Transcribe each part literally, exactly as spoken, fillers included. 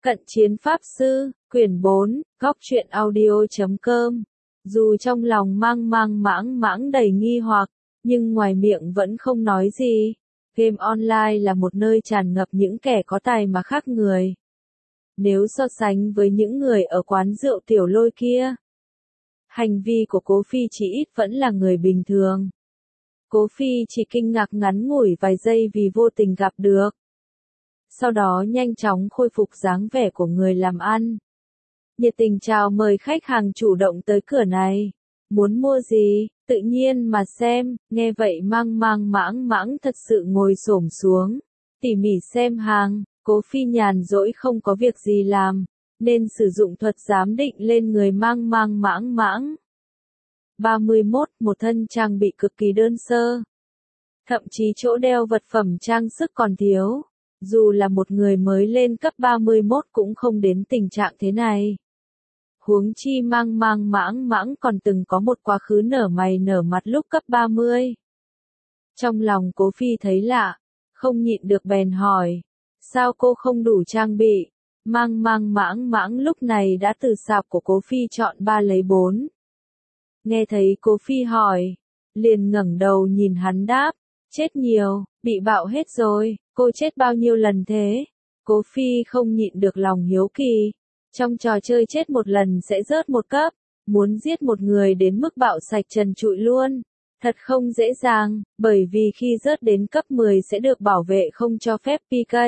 Cận chiến pháp sư, quyển bốn, góc truyện audio chấm com. Dù trong lòng mang mang mãng mãng đầy nghi hoặc, nhưng ngoài miệng vẫn không nói gì. Game online là một nơi tràn ngập những kẻ có tài mà khác người. Nếu so sánh với những người ở quán rượu tiểu lôi kia, hành vi của Cố Phi chỉ ít vẫn là người bình thường. Cố Phi chỉ kinh ngạc ngắn ngủi vài giây vì vô tình gặp được. Sau đó nhanh chóng khôi phục dáng vẻ của người làm ăn. Nhiệt tình chào mời khách hàng chủ động tới cửa này. Muốn mua gì, tự nhiên mà xem, nghe vậy mang mang mãng mãng thật sự ngồi xổm xuống. Tỉ mỉ xem hàng, Cố Phi nhàn rỗi không có việc gì làm, nên sử dụng thuật giám định lên người mang mang mãng mãng. ba mươi mốt, một thân trang bị cực kỳ đơn sơ. Thậm chí chỗ đeo vật phẩm trang sức còn thiếu. Dù là một người mới lên cấp ba mươi mốt cũng không đến tình trạng thế này. Huống chi mang mang mãng mãng còn từng có một quá khứ nở mày nở mặt lúc cấp ba mươi. Trong lòng Cố Phi thấy lạ, không nhịn được bèn hỏi. Sao cô không đủ trang bị? Mang mang mãng mãng lúc này đã từ sạp của Cố Phi chọn ba lấy bốn. Nghe thấy Cố Phi hỏi, liền ngẩng đầu nhìn hắn đáp. Chết nhiều, bị bạo hết rồi, cô chết bao nhiêu lần thế? Cố Phi không nhịn được lòng hiếu kỳ. Trong trò chơi chết một lần sẽ rớt một cấp, muốn giết một người đến mức bạo sạch trần trụi luôn. Thật không dễ dàng, bởi vì khi rớt đến cấp mười sẽ được bảo vệ không cho phép pê ca.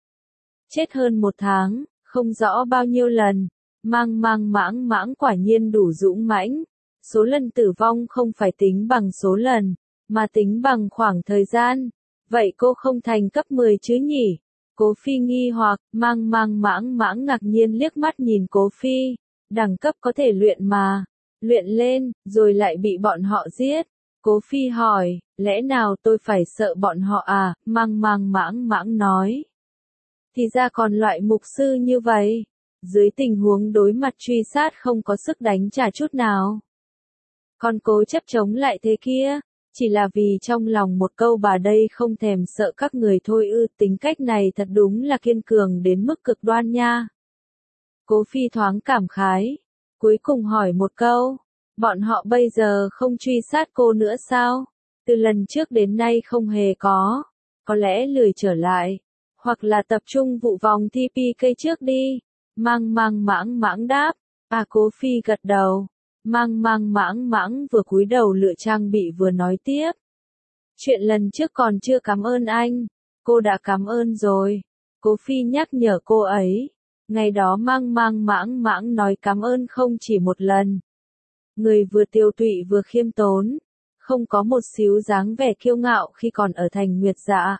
Chết hơn một tháng, không rõ bao nhiêu lần, mang mang mãng mãng quả nhiên đủ dũng mãnh. Số lần tử vong không phải tính bằng số lần, mà tính bằng khoảng thời gian. Vậy cô không thành cấp mười chứ nhỉ? Cố Phi nghi hoặc, mang mang mãng mãng ngạc nhiên liếc mắt nhìn Cố Phi. Đẳng cấp có thể luyện mà. Luyện lên, rồi lại bị bọn họ giết. Cố Phi hỏi, lẽ nào tôi phải sợ bọn họ à? Mang mang mãng mãng nói. Thì ra còn loại mục sư như vậy. Dưới tình huống đối mặt truy sát không có sức đánh trả chút nào. Còn cố chấp chống lại thế kia. Chỉ là vì trong lòng một câu bà đây không thèm sợ các người thôi ư, tính cách này thật đúng là kiên cường đến mức cực đoan nha. Cố Phi thoáng cảm khái, cuối cùng hỏi một câu, bọn họ bây giờ không truy sát cô nữa sao? Từ lần trước đến nay không hề có, có lẽ lười trở lại, hoặc là tập trung vụ vòng thi pê ca trước đi. Mang mang mãng mãng đáp, à Cố Phi gật đầu. Mang mang mãng mãng vừa cúi đầu lựa trang bị vừa nói tiếp. Chuyện lần trước còn chưa cảm ơn anh, cô đã cảm ơn rồi. Cố Phi nhắc nhở cô ấy. Ngày đó mang mang mãng mãng nói cảm ơn không chỉ một lần. Người vừa tiêu tụy vừa khiêm tốn, không có một xíu dáng vẻ kiêu ngạo khi còn ở thành Nguyệt Dạ.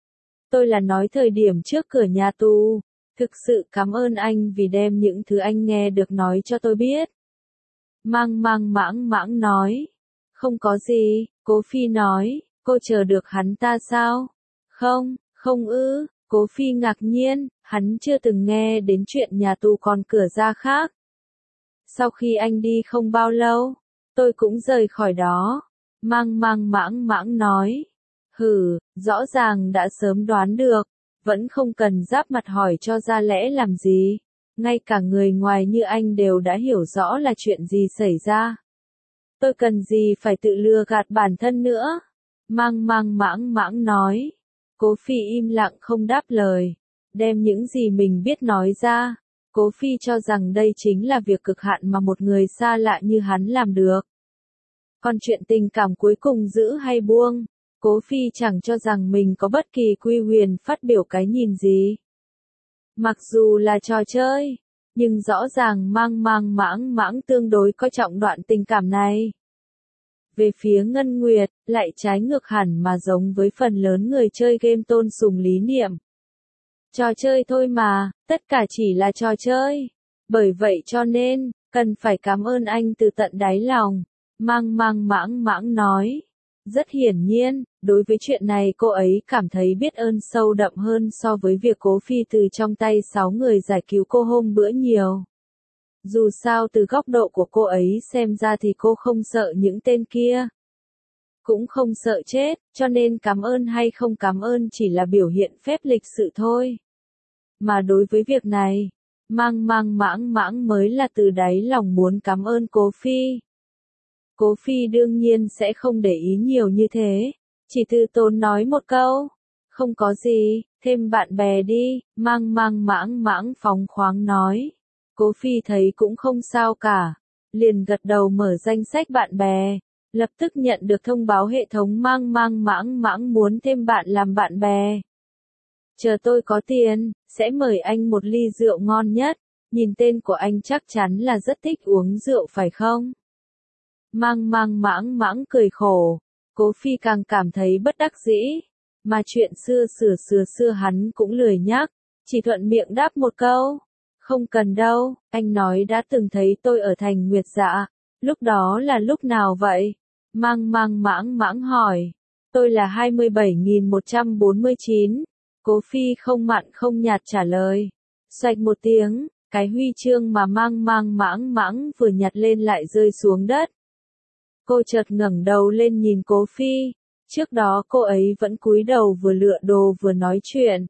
Tôi là nói thời điểm trước cửa nhà tù, thực sự cảm ơn anh vì đem những thứ anh nghe được nói cho tôi biết. Mang mang mãng mãng nói. Không có gì, Cố Phi nói, cô chờ được hắn ta sao? Không, không ư, Cố Phi ngạc nhiên, hắn chưa từng nghe đến chuyện nhà tù còn cửa ra khác. Sau khi anh đi không bao lâu, tôi cũng rời khỏi đó. Mang mang mãng mãng nói. Hừ, rõ ràng đã sớm đoán được, vẫn không cần giáp mặt hỏi cho ra lẽ làm gì. Ngay cả người ngoài như anh đều đã hiểu rõ là chuyện gì xảy ra. Tôi cần gì phải tự lừa gạt bản thân nữa? Mang mang mãng mãng nói. Cố Phi im lặng không đáp lời. Đem những gì mình biết nói ra. Cố Phi cho rằng đây chính là việc cực hạn mà một người xa lạ như hắn làm được. Còn chuyện tình cảm cuối cùng giữ hay buông, Cố Phi chẳng cho rằng mình có bất kỳ quy huyền phát biểu cái nhìn gì. Mặc dù là trò chơi, nhưng rõ ràng mang mang mãng mãng tương đối coi trọng đoạn tình cảm này. Về phía Ngân Nguyệt, lại trái ngược hẳn mà giống với phần lớn người chơi game tôn sùng lý niệm. Trò chơi thôi mà, tất cả chỉ là trò chơi. Bởi vậy cho nên, cần phải cảm ơn anh từ tận đáy lòng. Mang mang mãng mãng nói. Rất hiển nhiên, đối với chuyện này cô ấy cảm thấy biết ơn sâu đậm hơn so với việc Cố Phi từ trong tay sáu người giải cứu cô hôm bữa nhiều. Dù sao từ góc độ của cô ấy xem ra thì cô không sợ những tên kia. Cũng không sợ chết, cho nên cảm ơn hay không cảm ơn chỉ là biểu hiện phép lịch sự thôi. Mà đối với việc này, Mang mang mãng mãng mới là từ đáy lòng muốn cảm ơn Cố Phi. Cố Phi đương nhiên sẽ không để ý nhiều như thế, chỉ từ tốn nói một câu, không có gì, thêm bạn bè đi, mang mang mãng mãng phóng khoáng nói. Cố Phi thấy cũng không sao cả, liền gật đầu mở danh sách bạn bè, lập tức nhận được thông báo hệ thống mang mang mãng mãng muốn thêm bạn làm bạn bè. Chờ tôi có tiền, sẽ mời anh một ly rượu ngon nhất, nhìn tên của anh chắc chắn là rất thích uống rượu phải không? Mang mang mãng mãng cười khổ, Cố Phi càng cảm thấy bất đắc dĩ, mà chuyện xưa xưa xưa xưa hắn cũng lười nhắc, chỉ thuận miệng đáp một câu, không cần đâu, anh nói đã từng thấy tôi ở thành Nguyệt Dạ, lúc đó là lúc nào vậy? Mang mang mãng mãng hỏi, tôi là hai mươi bảy nghìn một trăm bốn mươi chín, Cố Phi không mặn không nhạt trả lời, xoạch một tiếng, cái huy chương mà mang mang mãng mãng vừa nhặt lên lại rơi xuống đất. Cô chợt ngẩng đầu lên nhìn Cố Phi, trước đó cô ấy vẫn cúi đầu vừa lựa đồ vừa nói chuyện.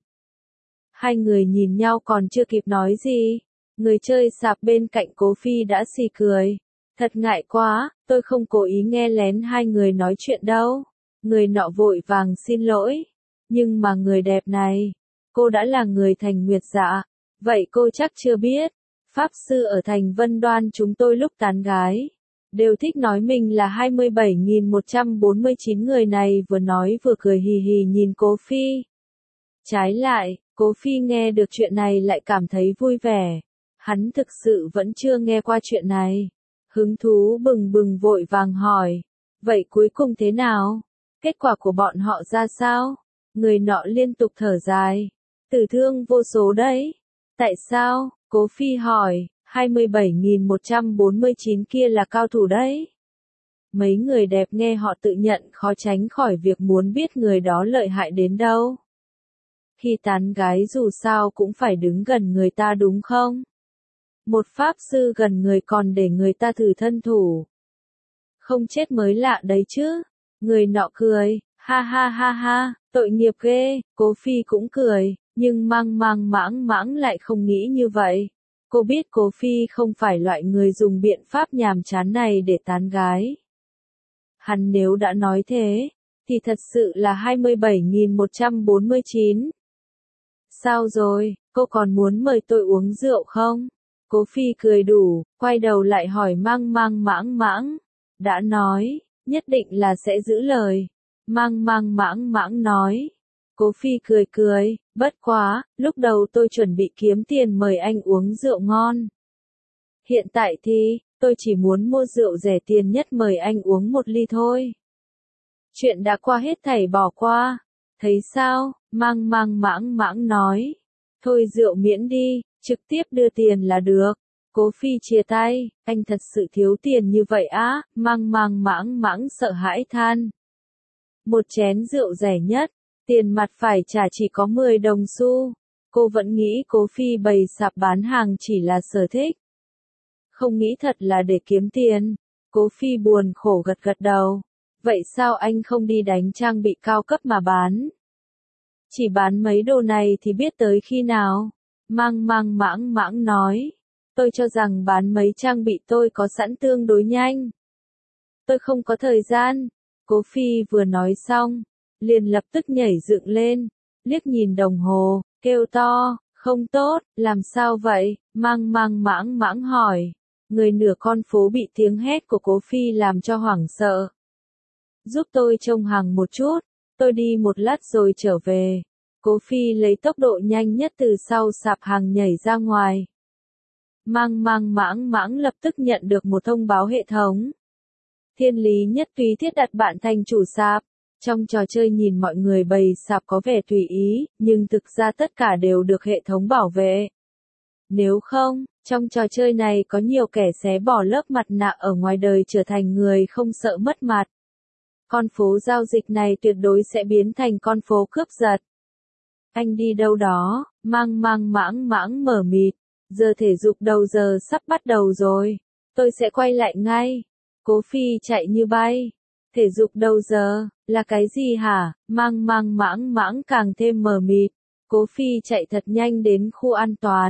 Hai người nhìn nhau còn chưa kịp nói gì, người chơi sạp bên cạnh Cố Phi đã xì cười. Thật ngại quá, tôi không cố ý nghe lén hai người nói chuyện đâu. Người nọ vội vàng xin lỗi. Nhưng mà người đẹp này, cô đã là người thành Nguyệt Dạ, vậy cô chắc chưa biết. Pháp sư ở thành Vân Đoan chúng tôi lúc tán gái, đều thích nói mình là hai mươi bảy nghìn một trăm bốn mươi chín, người này vừa nói vừa cười hì hì nhìn Cố Phi. Trái lại, Cố Phi nghe được chuyện này lại cảm thấy vui vẻ. Hắn thực sự vẫn chưa nghe qua chuyện này. Hứng thú bừng bừng vội vàng hỏi. Vậy cuối cùng thế nào? Kết quả của bọn họ ra sao? Người nọ liên tục thở dài. Tử thương vô số đấy. Tại sao? Cố Phi hỏi. hai mươi bảy nghìn một trăm bốn mươi chín kia là cao thủ đấy. Mấy người đẹp nghe họ tự nhận khó tránh khỏi việc muốn biết người đó lợi hại đến đâu. Khi tán gái dù sao cũng phải đứng gần người ta đúng không? Một pháp sư gần người còn để người ta thử thân thủ. Không chết mới lạ đấy chứ. Người nọ cười, ha ha ha ha, tội nghiệp ghê. Cố Phi cũng cười, nhưng mang mang mãng mãng lại không nghĩ như vậy. Cô biết Cố Phi không phải loại người dùng biện pháp nhàm chán này để tán gái. Hắn nếu đã nói thế, thì thật sự là hai mươi bảy nghìn một trăm bốn mươi chín. Sao rồi, cô còn muốn mời tôi uống rượu không? Cố Phi cười đủ, quay đầu lại hỏi mang mang mãng mãng. Đã nói, nhất định là sẽ giữ lời. Mang mang mãng mãng nói. Cố Phi cười cười, bất quá, lúc đầu tôi chuẩn bị kiếm tiền mời anh uống rượu ngon. Hiện tại thì, tôi chỉ muốn mua rượu rẻ tiền nhất mời anh uống một ly thôi. Chuyện đã qua hết thảy bỏ qua. Thấy sao? Mang mang mãng mãng nói. Thôi rượu miễn đi, trực tiếp đưa tiền là được. Cố Phi chia tay, anh thật sự thiếu tiền như vậy á, mang mang mãng mãng sợ hãi than. Một chén rượu rẻ nhất, tiền mặt phải trả chỉ có mười đồng xu. Cô vẫn nghĩ Cố Phi bày sạp bán hàng chỉ là sở thích. Không nghĩ thật là để kiếm tiền. Cố Phi buồn khổ gật gật đầu. Vậy sao anh không đi đánh trang bị cao cấp mà bán? Chỉ bán mấy đồ này thì biết tới khi nào? Mang mang mãng mãng nói. Tôi cho rằng bán mấy trang bị tôi có sẵn tương đối nhanh. Tôi không có thời gian. Cố Phi vừa nói xong, liền lập tức nhảy dựng lên, liếc nhìn đồng hồ, kêu to, không tốt, làm sao vậy? Mang mang mãng mãng hỏi. Người nửa con phố bị tiếng hét của Cố Phi làm cho hoảng sợ. Giúp tôi trông hàng một chút, tôi đi một lát rồi trở về. Cố Phi lấy tốc độ nhanh nhất từ sau sạp hàng nhảy ra ngoài. Mang mang mãng mãng lập tức nhận được một thông báo hệ thống. Thiên lý nhất tùy thiết đặt bạn thành chủ sạp. Trong trò chơi nhìn mọi người bày sạp có vẻ tùy ý, nhưng thực ra tất cả đều được hệ thống bảo vệ. Nếu không, trong trò chơi này có nhiều kẻ xé bỏ lớp mặt nạ ở ngoài đời trở thành người không sợ mất mặt. Con phố giao dịch này tuyệt đối sẽ biến thành con phố cướp giật. Anh đi đâu đó? Mang mang mãng mãng mở mịt. Giờ thể dục đầu giờ sắp bắt đầu rồi. Tôi sẽ quay lại ngay. Cố Phi chạy như bay. Thể dục đầu giờ, là cái gì hả? Mang mang mãng mãng càng thêm mờ mịt. Cố Phi chạy thật nhanh đến khu an toàn.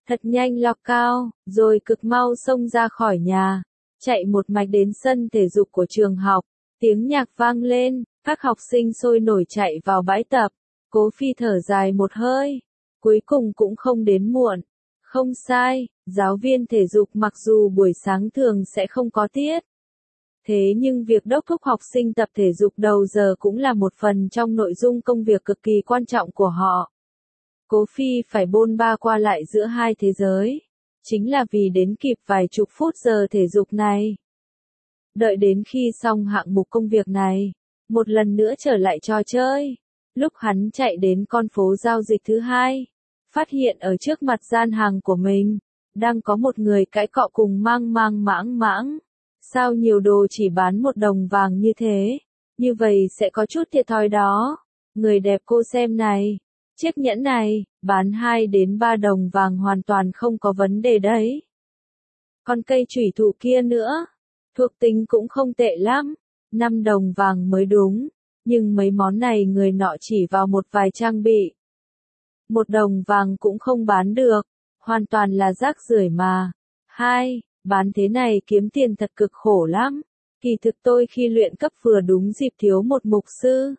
thật nhanh lọc cao, rồi cực mau xông ra khỏi nhà, chạy một mạch đến sân thể dục của trường học. Tiếng nhạc vang lên, các học sinh sôi nổi chạy vào bãi tập. Cố Phi thở dài một hơi, cuối cùng cũng không đến muộn. Không sai, giáo viên thể dục mặc dù buổi sáng thường sẽ không có tiết. Thế nhưng việc đốc thúc học sinh tập thể dục đầu giờ cũng là một phần trong nội dung công việc cực kỳ quan trọng của họ. Cố Phi phải bôn ba qua lại giữa hai thế giới, chính là vì đến kịp vài chục phút giờ thể dục này. Đợi đến khi xong hạng mục công việc này, một lần nữa trở lại trò chơi. Lúc hắn chạy đến con phố giao dịch thứ hai, phát hiện ở trước mặt gian hàng của mình, đang có một người cãi cọ cùng mang mang mãng mãng. Sao nhiều đồ chỉ bán một đồng vàng như thế? Như vậy sẽ có chút thiệt thòi đó. Người đẹp cô xem này, chiếc nhẫn này, bán hai đến ba đồng vàng hoàn toàn không có vấn đề đấy. Còn cây chủy thủ kia nữa, thuộc tính cũng không tệ lắm, năm đồng vàng mới đúng, nhưng mấy món này người nọ chỉ vào một vài trang bị. Một đồng vàng cũng không bán được, hoàn toàn là rác rưởi mà. Hai, bán thế này kiếm tiền thật cực khổ lắm. Kỳ thực tôi khi luyện cấp vừa đúng dịp thiếu một mục sư.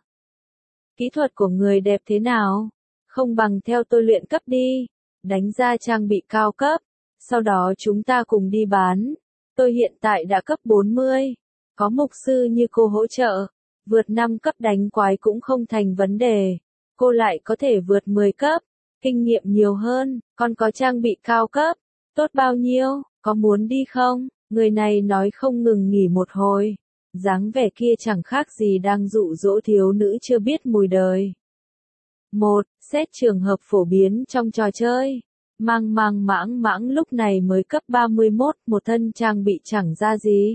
Kỹ thuật của người đẹp thế nào? Không bằng theo tôi luyện cấp đi, đánh ra trang bị cao cấp, sau đó chúng ta cùng đi bán. Tôi hiện tại đã cấp bốn mươi, có mục sư như cô hỗ trợ, vượt năm cấp đánh quái cũng không thành vấn đề. Cô lại có thể vượt mười cấp, kinh nghiệm nhiều hơn, còn có trang bị cao cấp, tốt bao nhiêu, có muốn đi không? Người này nói không ngừng nghỉ một hồi, dáng vẻ kia chẳng khác gì đang dụ dỗ thiếu nữ chưa biết mùi đời. Một, xét trường hợp phổ biến trong trò chơi. Mang mang mãng mãng lúc này mới cấp ba mươi mốt, một thân trang bị chẳng ra gì.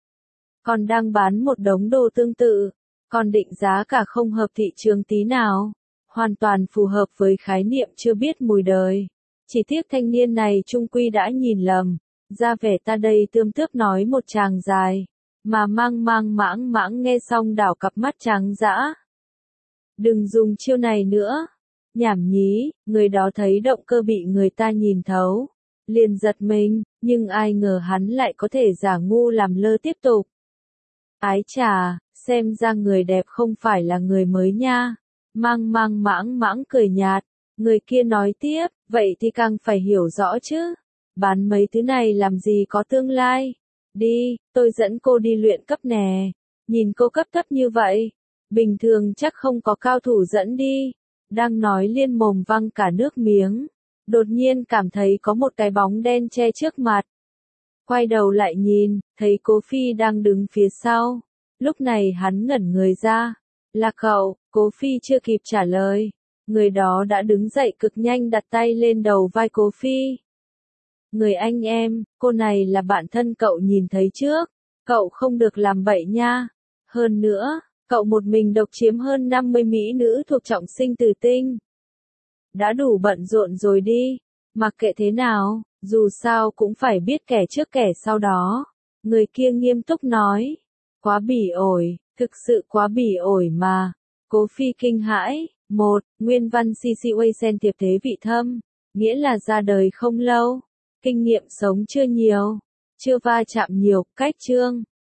Còn đang bán một đống đồ tương tự, còn định giá cả không hợp thị trường tí nào. Hoàn toàn phù hợp với khái niệm chưa biết mùi đời. Chỉ tiếc thanh niên này trung quy đã nhìn lầm, ra vẻ ta đây tươm tướp nói một tràng dài, mà mang mang mãng mãng nghe xong đảo cặp mắt trắng dã. Đừng dùng chiêu này nữa. Nhảm nhí, người đó thấy động cơ bị người ta nhìn thấu, liền giật mình, nhưng ai ngờ hắn lại có thể giả ngu làm lơ tiếp tục. Ái chà, xem ra người đẹp không phải là người mới nha. Mang mang mãng mãng cười nhạt, người kia nói tiếp, vậy thì càng phải hiểu rõ chứ. Bán mấy thứ này làm gì có tương lai. Đi, tôi dẫn cô đi luyện cấp nè. Nhìn cô cấp thấp như vậy, bình thường chắc không có cao thủ dẫn đi. Đang nói liên mồm văng cả nước miếng, đột nhiên cảm thấy có một cái bóng đen che trước mặt. Quay đầu lại nhìn, thấy Cố Phi đang đứng phía sau. Lúc này hắn ngẩn người ra. Là cậu? Cố Phi chưa kịp trả lời. Người đó đã đứng dậy cực nhanh đặt tay lên đầu vai Cố Phi. Người anh em, cô này là bạn thân cậu nhìn thấy trước. Cậu không được làm bậy nha. Hơn nữa, cậu một mình độc chiếm hơn năm mươi mỹ nữ thuộc trọng sinh tử tinh. Đã đủ bận rộn rồi đi. Mặc kệ thế nào, dù sao cũng phải biết kẻ trước kẻ sau đó. Người kia nghiêm túc nói. Quá bỉ ổi, thực sự quá bỉ ổi mà. Cố Phi kinh hãi. Một, nguyên văn xê xê Way sen tiệp thế vị thâm. Nghĩa là ra đời không lâu. Kinh nghiệm sống chưa nhiều. Chưa va chạm nhiều, cách chương.